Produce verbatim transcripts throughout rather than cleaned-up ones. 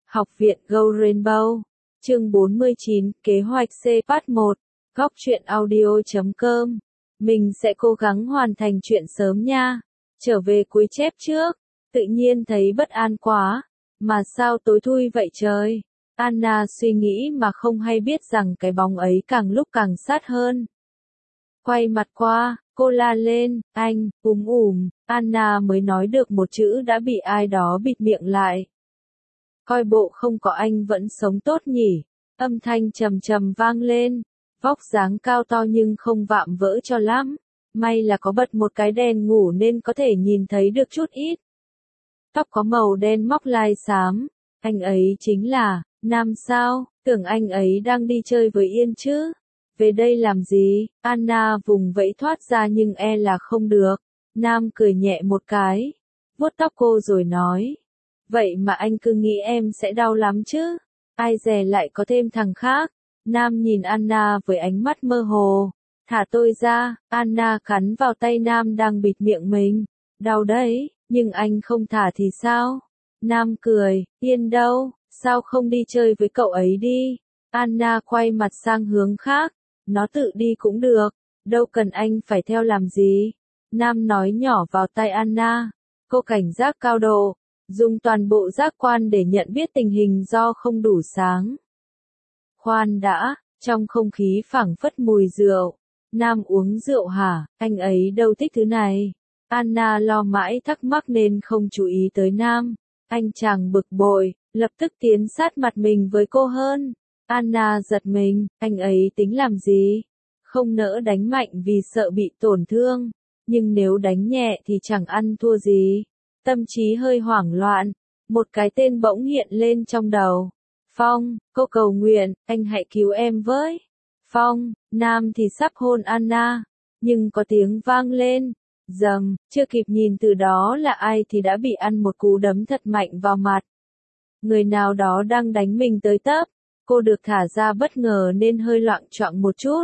Học viện Go Rainbow. Chương bốn mươi chín, kế hoạch C Part một. Góc truyện audio chấm com. Mình sẽ cố gắng hoàn thành chuyện sớm nha. Trở về cuối chép trước. Tự nhiên thấy bất an quá. Mà sao tối thui vậy trời? Anna suy nghĩ mà không hay biết rằng cái bóng ấy càng lúc càng sát hơn. Quay mặt qua, cô la lên, anh, ùm ùm, Anna mới nói được một chữ đã bị ai đó bịt miệng lại. Coi bộ không có anh vẫn sống tốt nhỉ, âm thanh trầm trầm vang lên, vóc dáng cao to nhưng không vạm vỡ cho lắm, may là có bật một cái đèn ngủ nên có thể nhìn thấy được chút ít. Tóc có màu đen móc lai xám, anh ấy chính là, Nam sao, tưởng anh ấy đang đi chơi với Yên chứ. Về đây làm gì? Anna vùng vẫy thoát ra nhưng e là không được. Nam cười nhẹ một cái, vuốt tóc cô rồi nói. Vậy mà anh cứ nghĩ em sẽ đau lắm chứ? Ai dè lại có thêm thằng khác? Nam nhìn Anna với ánh mắt mơ hồ. Thả tôi ra, Anna cắn vào tay Nam đang bịt miệng mình. Đau đấy, nhưng anh không thả thì sao? Nam cười, Yên đâu, sao không đi chơi với cậu ấy đi? Anna quay mặt sang hướng khác. Nó tự đi cũng được, đâu cần anh phải theo làm gì. Nam nói nhỏ vào tai Anna. Cô cảnh giác cao độ, dùng toàn bộ giác quan để nhận biết tình hình do không đủ sáng. Khoan đã, trong không khí phảng phất mùi rượu. Nam uống rượu hả, anh ấy đâu thích thứ này. Anna lo mãi thắc mắc nên không chú ý tới Nam. Anh chàng bực bội, lập tức tiến sát mặt mình với cô hơn. Anna giật mình, anh ấy tính làm gì? Không nỡ đánh mạnh vì sợ bị tổn thương, nhưng nếu đánh nhẹ thì chẳng ăn thua gì. Tâm trí hơi hoảng loạn, một cái tên bỗng hiện lên trong đầu. Phong, cô cầu nguyện, anh hãy cứu em với. Phong, Nam thì sắp hôn Anna, nhưng có tiếng vang lên. Dầm, chưa kịp nhìn từ đó là ai thì đã bị ăn một cú đấm thật mạnh vào mặt. Người nào đó đang đánh mình tới tấp. Cô được thả ra bất ngờ nên hơi loạng choạng một chút.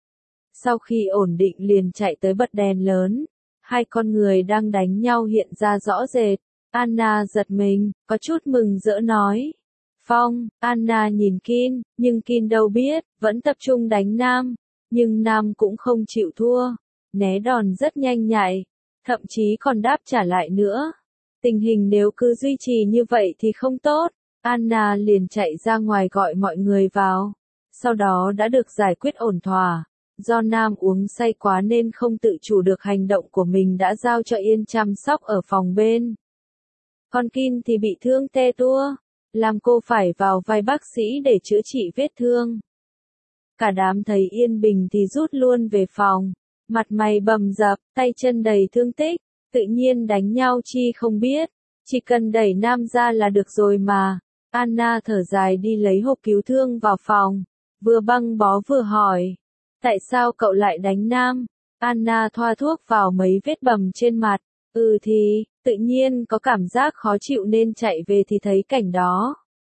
Sau khi ổn định liền chạy tới bật đèn lớn. Hai con người đang đánh nhau hiện ra rõ rệt. Anna giật mình, có chút mừng rỡ nói. Phong, Anna nhìn Kin, nhưng Kin đâu biết, vẫn tập trung đánh Nam. Nhưng Nam cũng không chịu thua. Né đòn rất nhanh nhạy, thậm chí còn đáp trả lại nữa. Tình hình nếu cứ duy trì như vậy thì không tốt. Anna liền chạy ra ngoài gọi mọi người vào. Sau đó đã được giải quyết ổn thỏa. Do Nam uống say quá nên không tự chủ được hành động của mình đã giao cho Yên chăm sóc ở phòng bên. Còn Kin thì bị thương te tua, làm cô phải vào vai bác sĩ để chữa trị vết thương. Cả đám thấy yên bình thì rút luôn về phòng. Mặt mày bầm dập, tay chân đầy thương tích, tự nhiên đánh nhau chi không biết. Chỉ cần đẩy Nam ra là được rồi mà. Anna thở dài đi lấy hộp cứu thương vào phòng, vừa băng bó vừa hỏi. Tại sao cậu lại đánh Nam? Anna thoa thuốc vào mấy vết bầm trên mặt. Ừ thì, tự nhiên có cảm giác khó chịu nên chạy về thì thấy cảnh đó.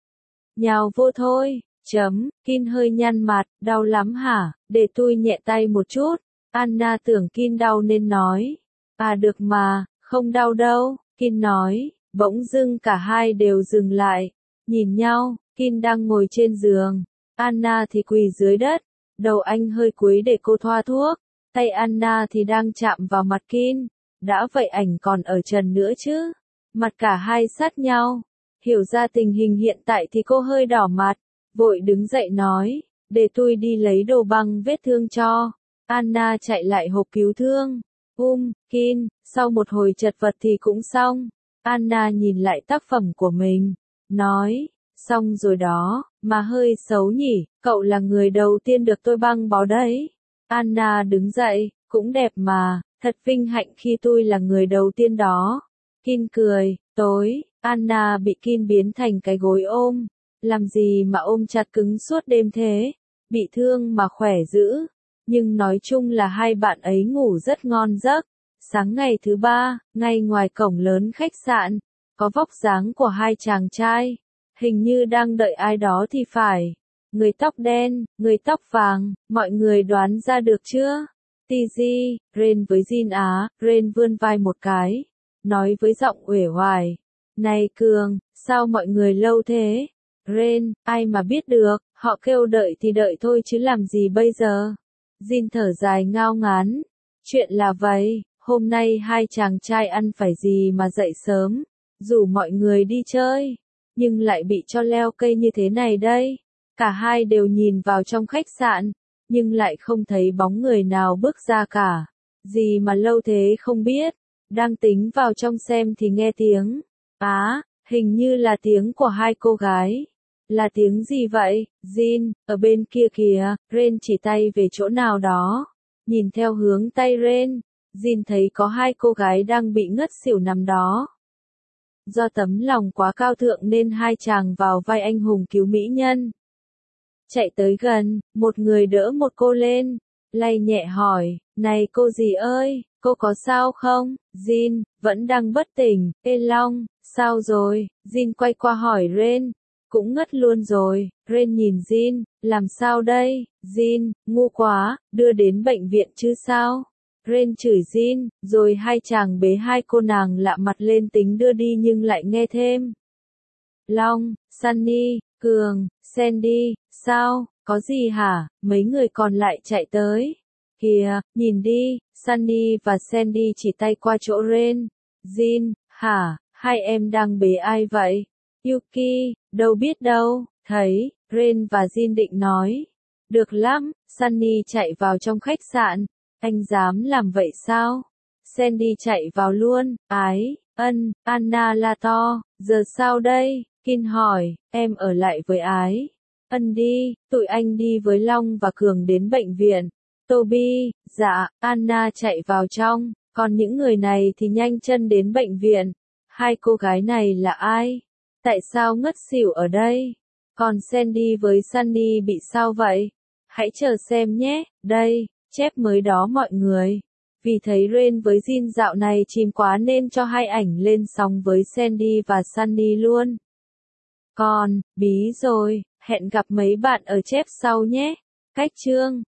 Nhào vô thôi, chấm, Kin hơi nhăn mặt, đau lắm hả, để tôi nhẹ tay một chút. Anna tưởng Kin đau nên nói. À được mà, không đau đâu, Kin nói, bỗng dưng cả hai đều dừng lại. Nhìn nhau, Kin đang ngồi trên giường, Anna thì quỳ dưới đất, đầu anh hơi cúi để cô thoa thuốc, tay Anna thì đang chạm vào mặt Kin, đã vậy ảnh còn ở trần nữa chứ, mặt cả hai sát nhau, hiểu ra tình hình hiện tại thì cô hơi đỏ mặt, vội đứng dậy nói, để tôi đi lấy đồ băng vết thương cho. Anna chạy lại hộp cứu thương, um, Kin, sau một hồi chật vật thì cũng xong. Anna nhìn lại tác phẩm của mình. Nói, xong rồi đó, mà hơi xấu nhỉ, cậu là người đầu tiên được tôi băng bó đấy. Anna đứng dậy, cũng đẹp mà, thật vinh hạnh khi tôi là người đầu tiên đó. Kin cười, tối, Anna bị Kin biến thành cái gối ôm. Làm gì mà ôm chặt cứng suốt đêm thế, bị thương mà khỏe dữ. Nhưng nói chung là hai bạn ấy ngủ rất ngon giấc. Sáng ngày thứ ba, ngay ngoài cổng lớn khách sạn, có vóc dáng của hai chàng trai, hình như đang đợi ai đó thì phải. Người tóc đen, người tóc vàng, mọi người đoán ra được chưa? Tz, Ren với Jin Á, Ren vươn vai một cái, nói với giọng uể oải. Này Cường, Sao mọi người lâu thế? Ren, ai mà biết được, họ kêu đợi thì đợi thôi chứ làm gì bây giờ? Jin thở dài ngao ngán. Chuyện là vậy, hôm nay hai chàng trai ăn phải gì mà dậy sớm, rủ mọi người đi chơi, nhưng lại bị cho leo cây như thế này đây. Cả hai đều nhìn vào trong khách sạn, nhưng lại không thấy bóng người nào bước ra cả. Gì mà lâu thế không biết, đang tính vào trong xem thì nghe tiếng. Á, hình như là tiếng của hai cô gái. Là tiếng gì vậy, Jin? Ở bên kia kìa, Ren chỉ tay về chỗ nào đó. Nhìn theo hướng tay Ren, Jin thấy có hai cô gái đang bị ngất xỉu nằm đó. Do tấm lòng quá cao thượng nên hai chàng vào vai anh hùng cứu mỹ nhân. Chạy tới gần, một người đỡ một cô lên, lay nhẹ hỏi, này cô gì ơi, cô có sao không? Jin, vẫn đang bất tỉnh. Ê Long, sao rồi? Jin quay qua hỏi Ren. Cũng ngất luôn rồi. Ren nhìn Jin, làm sao đây? Jin, ngu quá, đưa đến bệnh viện chứ sao? Ren chửi Jin, rồi hai chàng bế hai cô nàng lạ mặt lên tính đưa đi nhưng lại nghe thêm. Long, Sunny, Cường, Sandy, sao, có gì hả? Mấy người còn lại chạy tới. Kìa, nhìn đi, Sunny và Sandy chỉ tay qua chỗ Ren. Jin, hả, hai em đang bế ai vậy? Yuki, đâu biết đâu, thấy, Ren và Jin định nói. Được lắm, Sunny chạy vào trong khách sạn. Anh dám làm vậy sao? Sandy chạy vào luôn. Ái, ân, Anna la to, giờ sao đây? Kin hỏi, em ở lại với Ái. Ân đi, tụi anh đi với Long và Cường đến bệnh viện. Toby, dạ, Anna chạy vào trong, còn những người này thì nhanh chân đến bệnh viện. Hai cô gái này là ai? Tại sao ngất xỉu ở đây? Còn Sandy với Sunny bị sao vậy? Hãy chờ xem nhé, đây, chép mới đó mọi người. Vì thấy Ren với Jin dạo này chìm quá nên cho hai ảnh lên sóng với Sandy và Sunny luôn. Còn, bí rồi, hẹn gặp mấy bạn ở chép sau nhé. Cách chương